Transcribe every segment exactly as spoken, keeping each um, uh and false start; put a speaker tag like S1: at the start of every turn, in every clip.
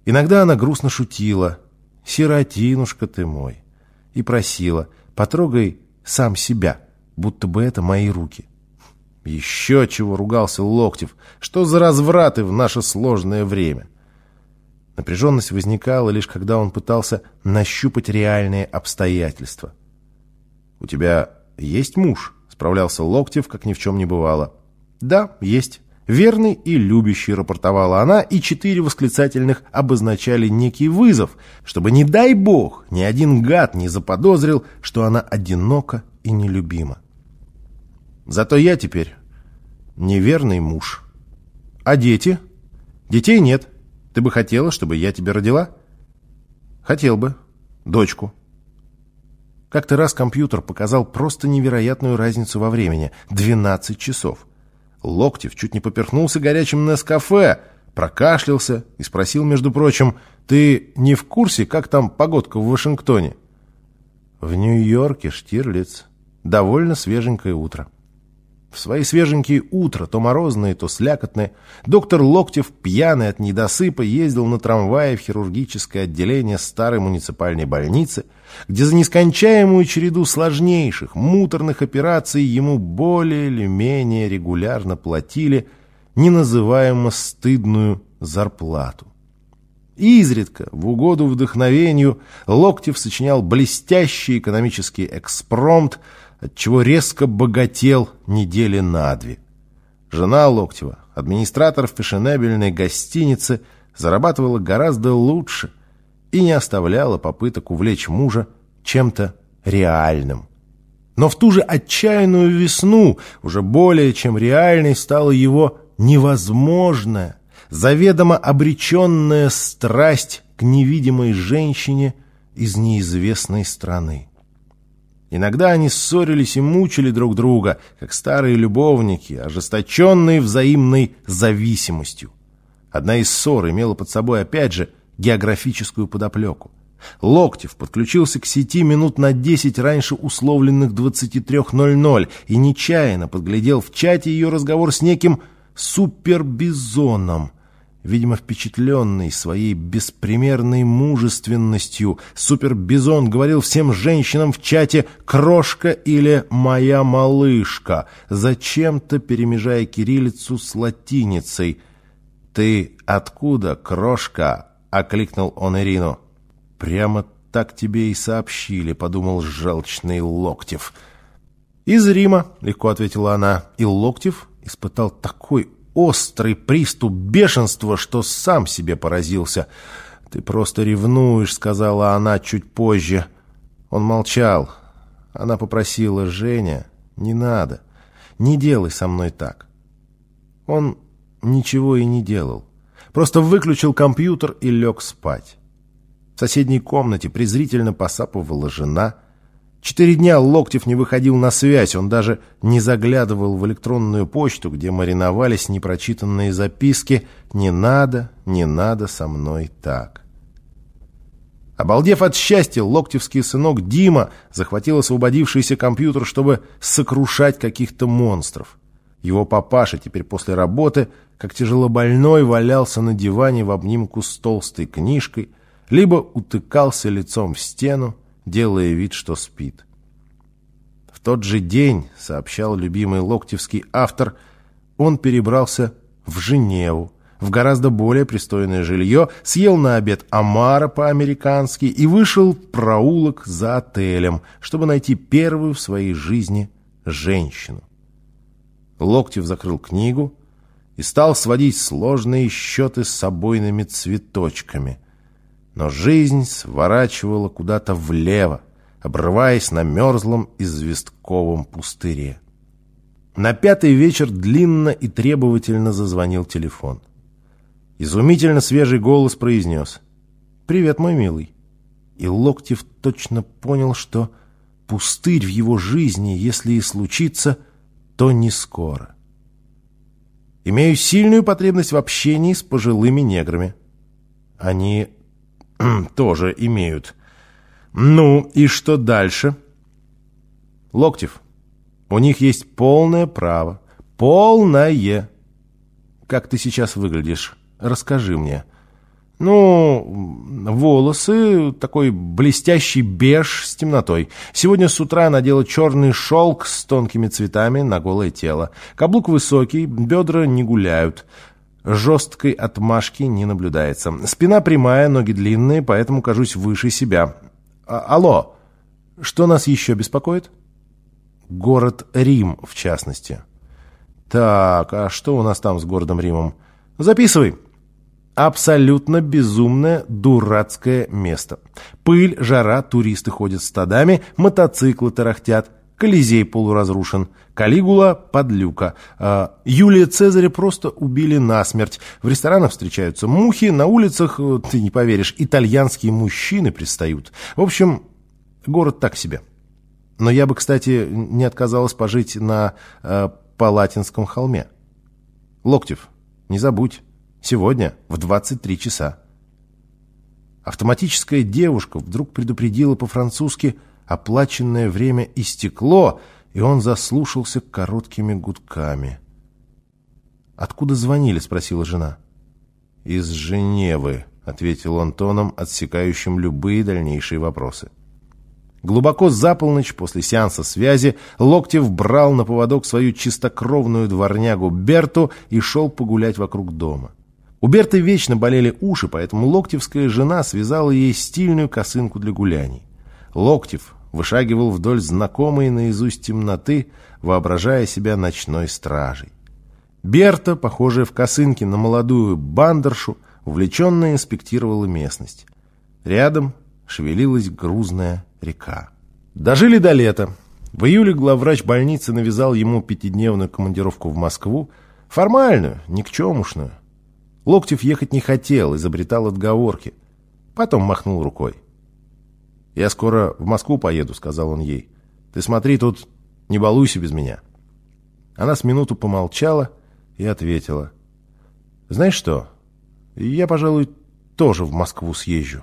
S1: Иногда она грустно шутила: «Сиротинушка ты мой», и просила: «Потрогай сам себя, будто бы это мои руки». Еще чего, ругался Локтев, что за развраты в наше сложное время. Напряженность возникала лишь когда он пытался нащупать реальные обстоятельства. «У тебя есть муж?» — справлялся Локтев, как ни в чем не бывало. «Да, есть. Верный и любящий», — рапортовала она, и четыре восклицательных обозначали некий вызов, чтобы, не дай бог, ни один гад не заподозрил, что она одинока и нелюбима. «Зато я теперь неверный муж. А дети? Детей нет. Ты бы хотела, чтобы я тебя родила?» «Хотел бы. Дочку». Как-то раз компьютер показал просто невероятную разницу во времени — двенадцать часов. Локтев чуть не поперхнулся горячим Нескафе, прокашлялся и спросил, между прочим: «Ты не в курсе, как там погодка в Вашингтоне?» «В Нью-Йорке, Штирлиц. Довольно свеженькое утро». В свои свеженькие утра, то морозные, то слякотные, доктор Локтев, пьяный от недосыпа, ездил на трамвае в хирургическое отделение старой муниципальной больницы, где за нескончаемую череду сложнейших, муторных операций ему более или менее регулярно платили неназываемо стыдную зарплату. Изредка, в угоду вдохновению, Локтев сочинял блестящий экономический экспромт, отчего резко богател недели на две. Жена Локтева, администратор фешенебельной гостиницы, зарабатывала гораздо лучше и не оставляла попыток увлечь мужа чем-то реальным. Но в ту же отчаянную весну уже более чем реальной стала его невозможная, заведомо обреченная страсть к невидимой женщине из неизвестной страны. Иногда они ссорились и мучили друг друга, как старые любовники, ожесточенные взаимной зависимостью. Одна из ссор имела под собой, опять же, географическую подоплеку. Локтев подключился к сети минут на десять раньше условленных двадцати трёх ноль-ноль и нечаянно подглядел в чате ее разговор с неким супербизоном. Видимо, впечатленный своей беспримерной мужественностью, супербизон говорил всем женщинам в чате «крошка» или «моя малышка», зачем-то перемежая кириллицу с латиницей. «Ты откуда, крошка?» — окликнул он Ирину. «Прямо так тебе и сообщили», — подумал желчный Локтев. «Из Рима», — легко ответила она, и Локтев испытал такой острый приступ бешенства, что сам себе поразился. «Ты просто ревнуешь», — сказала она чуть позже. Он молчал. Она попросила: «Женя, не надо, не делай со мной так». Он ничего и не делал. Просто выключил компьютер и лег спать. В соседней комнате презрительно посапывала жена. Четыре дня Локтев не выходил на связь, он даже не заглядывал в электронную почту, где мариновались непрочитанные записки «Не надо, не надо со мной так». Обалдев от счастья, локтевский сынок Дима захватил освободившийся компьютер, чтобы сокрушать каких-то монстров. Его папаша теперь после работы, как тяжелобольной, валялся на диване в обнимку с толстой книжкой, либо утыкался лицом в стену, делая вид, что спит. В тот же день, сообщал любимый локтевский автор, он перебрался в Женеву, в гораздо более пристойное жилье, съел на обед омара по-американски и вышел в проулок за отелем, чтобы найти первую в своей жизни женщину. Локтев закрыл книгу и стал сводить сложные счеты с собойными цветочками. Но жизнь сворачивала куда-то влево, обрываясь на мерзлом известковом пустыре. На пятый вечер длинно и требовательно зазвонил телефон. Изумительно свежий голос произнес: «Привет, мой милый». И Локтев точно понял, что пустырь в его жизни, если и случится, то не скоро. «Имею сильную потребность в общении с пожилыми неграми». «Они тоже имеют. Ну, и что дальше?» «Локтев, у них есть полное право. Полное. Как ты сейчас выглядишь? Расскажи мне». Ну, волосы, такой блестящий беж с темнотой. Сегодня с утра надела черный шелк с тонкими цветами на голое тело. Каблук высокий, бедра не гуляют. Жесткой отмашки не наблюдается. Спина прямая, ноги длинные, поэтому кажусь выше себя. А, алло, что нас еще беспокоит? Город Рим, в частности. Так, а что у нас там с городом Римом? Записывай. Абсолютно безумное, дурацкое место. Пыль, жара, туристы ходят стадами, мотоциклы тарахтят, Колизей полуразрушен, Калигула подлюка. А Юлия Цезаря просто убили насмерть. В ресторанах встречаются мухи, на улицах, ты не поверишь, итальянские мужчины пристают. В общем, город так себе. Но я бы, кстати, не отказалась пожить на э, Палатинском холме. Локтев, не забудь. Сегодня в двадцать три часа. Автоматическая девушка вдруг предупредила по-французски: оплаченное время истекло, и он заслушался короткими гудками. «Откуда звонили?» — спросила жена. «Из Женевы», — ответил он тоном, отсекающим любые дальнейшие вопросы. Глубоко за полночь после сеанса связи Локтев брал на поводок свою чистокровную дворнягу Берту и шел погулять вокруг дома. У Берты вечно болели уши, поэтому локтевская жена связала ей стильную косынку для гуляний. Локтев вышагивал вдоль знакомой наизусть темноты, воображая себя ночной стражей. Берта, похожая в косынке на молодую бандершу, увлеченно инспектировала местность. Рядом шевелилась грузная река. Дожили до лета. В июле главврач больницы навязал ему пятидневную командировку в Москву, формальную, никчемушную. Локтев ехать не хотел, изобретал отговорки. Потом махнул рукой. «Я скоро в Москву поеду», — сказал он ей. «Ты смотри, тут не балуйся без меня». Она с минуту помолчала и ответила: «Знаешь что, я, пожалуй, тоже в Москву съезжу».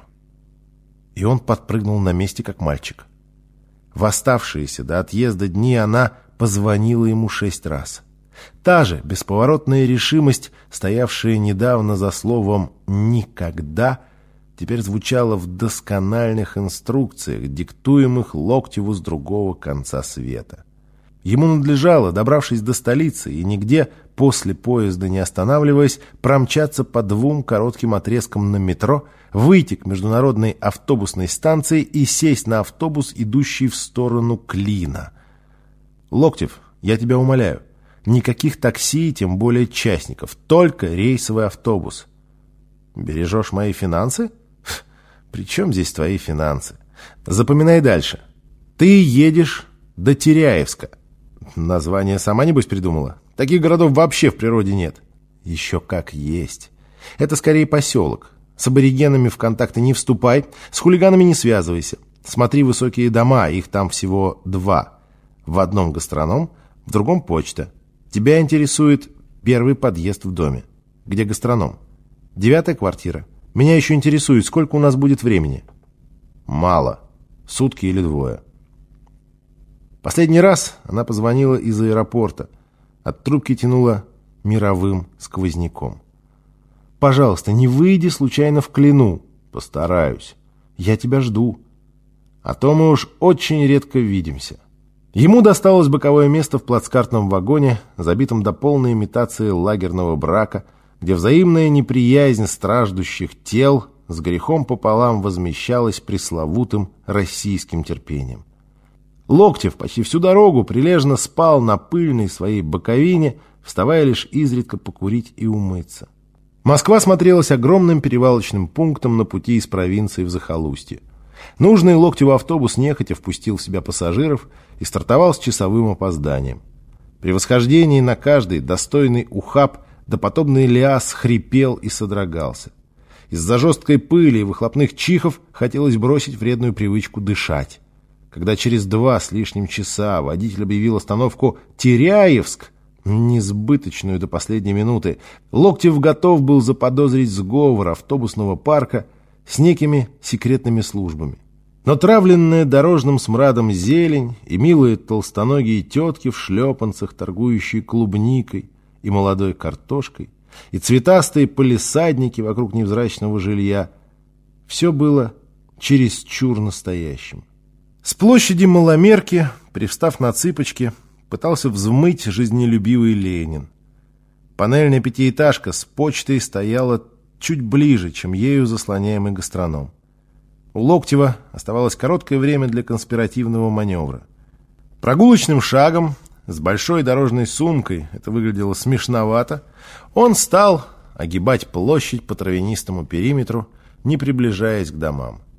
S1: И он подпрыгнул на месте, как мальчик. В оставшиеся до отъезда дни она позвонила ему шесть раз. Та же бесповоротная решимость, стоявшая недавно за словом «никогда», теперь звучала в доскональных инструкциях, диктуемых Локтеву с другого конца света. Ему надлежало, добравшись до столицы и нигде после поезда не останавливаясь, промчаться по двум коротким отрезкам на метро, выйти к международной автобусной станции и сесть на автобус, идущий в сторону Клина. «Локтев, я тебя умоляю, никаких такси, тем более частников, только рейсовый автобус». «Бережешь мои финансы?» «При чем здесь твои финансы?» «Запоминай дальше. Ты едешь до Теряевска». «Название сама, небось, придумала? Таких городов вообще в природе нет». «Еще как есть. Это скорее поселок. С аборигенами в контакты не вступай, с хулиганами не связывайся. Смотри высокие дома, их там всего два. В одном гастроном, в другом почта. Тебя интересует первый подъезд в доме. Где гастроном? Девятая квартира. Меня еще интересует, сколько у нас будет времени». «Мало. Сутки или двое». Последний раз она позвонила из аэропорта. От трубки тянуло мировым сквозняком. «Пожалуйста, не выйди случайно в Клину». «Постараюсь. Я тебя жду. А то мы уж очень редко видимся». Ему досталось боковое место в плацкартном вагоне, забитом до полной имитации лагерного брака, где взаимная неприязнь страждущих тел с грехом пополам возмещалась пресловутым российским терпением. Локтев почти всю дорогу прилежно спал на пыльной своей боковине, вставая лишь изредка покурить и умыться. Москва смотрелась огромным перевалочным пунктом на пути из провинции в захолустье. Нужный Локтеву автобус нехотя впустил в себя пассажиров и стартовал с часовым опозданием. При восхождении на каждый достойный ухаб допотопный Лиас хрипел и содрогался. Из-за жесткой пыли и выхлопных чихов хотелось бросить вредную привычку дышать. Когда через два с лишним часа водитель объявил остановку «Теряевск», несбыточную до последней минуты, Локтев готов был заподозрить сговор автобусного парка с некими секретными службами. Но травленная дорожным смрадом зелень и милые толстоногие тетки в шлепанцах, торгующие клубникой и молодой картошкой, и цветастые палисадники вокруг невзрачного жилья. Все было чересчур настоящим. С площади Маломерки, привстав на цыпочки, пытался взмыть жизнелюбивый Ленин. Панельная пятиэтажка с почтой стояла чуть ближе, чем ею заслоняемый гастроном. У Локтева оставалось короткое время для конспиративного маневра. Прогулочным шагом, с большой дорожной сумкой, это выглядело смешновато, он стал огибать площадь по травянистому периметру, не приближаясь к домам.